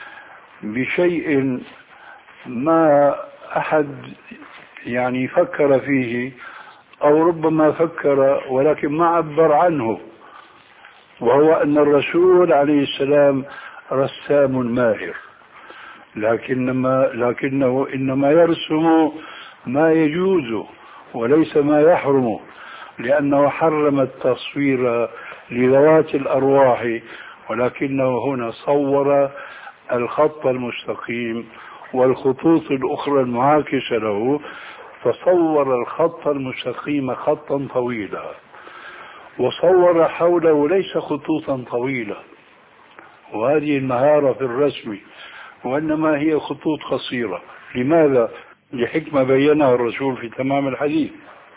بشيء ما أحد يعني فكر فيه، أو ربما فكر ولكن ما عبر عنه، وهو أن الرسول عليه السلام رسام ماهر، لكنما لكنه إنما يرسم ما يجوز وليس ما يحرم، لأنه حرم التصوير لذوات الأرواح، ولكنه هنا صور الخط المستقيم والخطوط الأخرى المعاكسة له، فصور الخط المستقيم خطا طويلا، وصور حوله ليس خطوطا طويلة، وهذه المهارة في الرسم، وإنما هي خطوط قصيرة. لماذا؟ لحكمة بينها الرسول في تمام الحديث.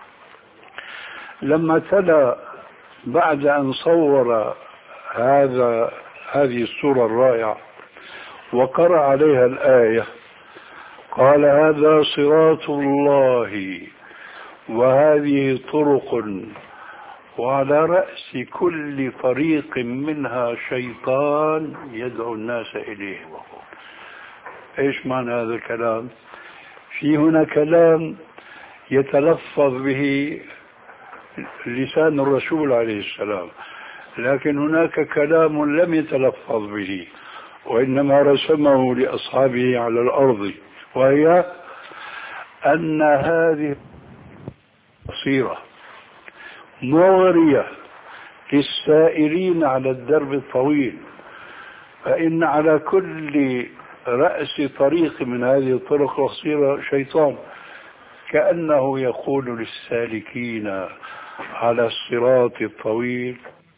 لما تلا بعد أن صور هذا هذه الصورة الرائعة وقرأ عليها الآية، قال: هذا صراط الله وهذه طرق وعلى رأس كل طريق منها شيطان يدعو الناس إليه. إيش معنى هذا الكلام؟ في هنا كلام يتلفظ به لسان الرسول عليه السلام، لكن هناك كلام لم يتلفظ به وإنما رسمه لأصحابه على الأرض، وهي أن هذه قصيرة مغرية للسائرين على الدرب الطويل، فإن على كل رأس طريق من هذه الطرق القصيرة شيطان، كأنه يقول للسالكين على الصراط الطويل.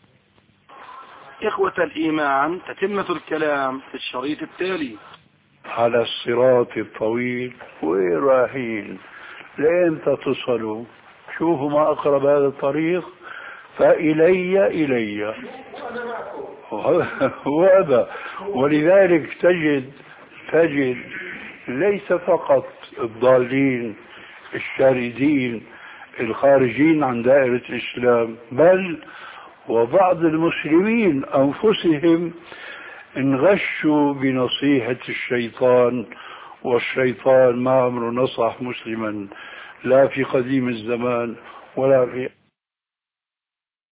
إخوة الإيمان، تتمة الكلام في الشريط التالي. على الصراط الطويل، وين رايحين؟ لين تصلوا شوفوا ما أقرب هذا الطريق، فإلي إلي وهذا. ولذلك تجد تجد ليس فقط الضالين الشاردين الخارجين عن دائرة الإسلام، بل وبعض المسلمين أنفسهم انغشوا بنصيحة الشيطان، والشيطان ما عمره نصح مسلما لا في قديم الزمان ولا في